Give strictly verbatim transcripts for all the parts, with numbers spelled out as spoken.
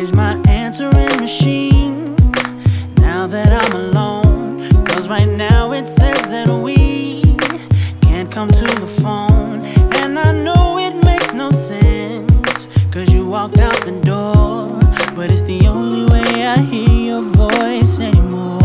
changed my answering machine now that I'm alone. Cause right now it says that we can't come to the phone. And I know it makes no sense, cause you walked out the door, but it's the only way I hear your voice anymore.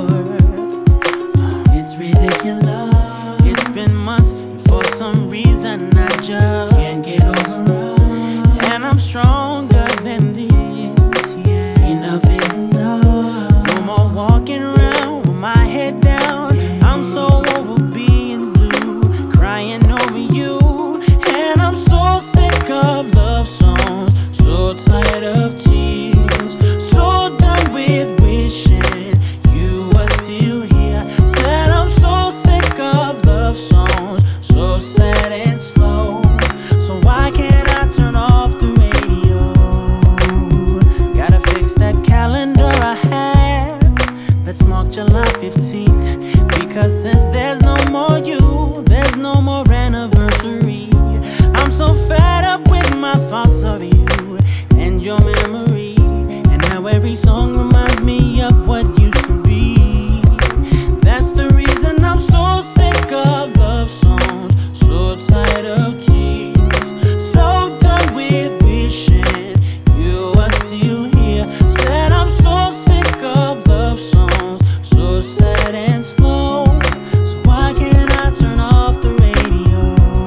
It's ridiculous. It's been months, and for some reason I just can't get over it. And I'm stronger than this, yeah. Enough is enough. No more walking around with my head down. I'm so over being blue, crying over you. And I'm so sick of love songs, so tired of tears, so done with wishing you were still here. Said I'm so sick of love songs, so sad and slow. So why can't I turn off the radio? Gotta fix that calendar I have that's marked July fifteenth. Because since there's no more you, there's no more anniversary. I'm so fed up with my thoughts of you and your memory, and how every song reminds me of what used to be. That's the reason I'm so sick of love songs, so tired of tears, so done with wishing you were still here. Said I'm so sick of love songs, so sad and slow. So why can't I turn off the radio?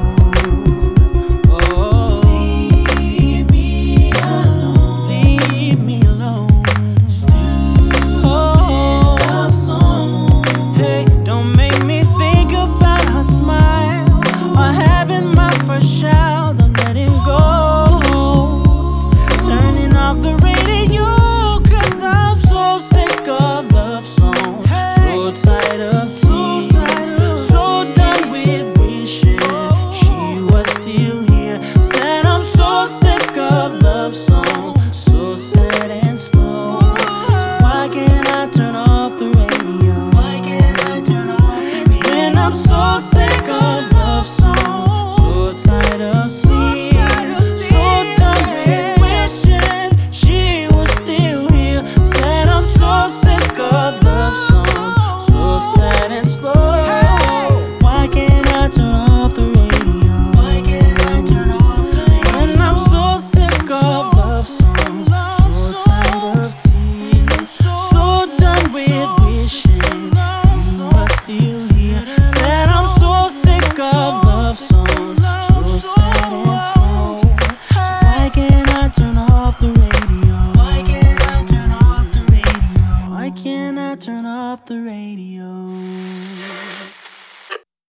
Oh, leave me alone. Leave me alone. Oh, love song. Hey, don't make me think about her smile or having my first child. I'm letting go, turning off the radio, cause I'm so sick of love songs, so tired of tears, so done with wishing she was still here. Said I'm so sick of love songs, so sad and slow. So why can't I turn off the radio? Why can't I turn off the radio? When I'm so sick of love songs, so tired of tears, so done with wishing she was still here. Said I'm so sick of love songs, so sad and slow. Why can't I turn off the radio? Why can't I turn off the radio? When I'm so sick of love songs, so tired of tears, so done with wishing you were still here. Said I'm so sick of love songs, so sad and slow. So why can't I turn off the radio? Why can't I turn off the radio? Why can't I turn off the radio?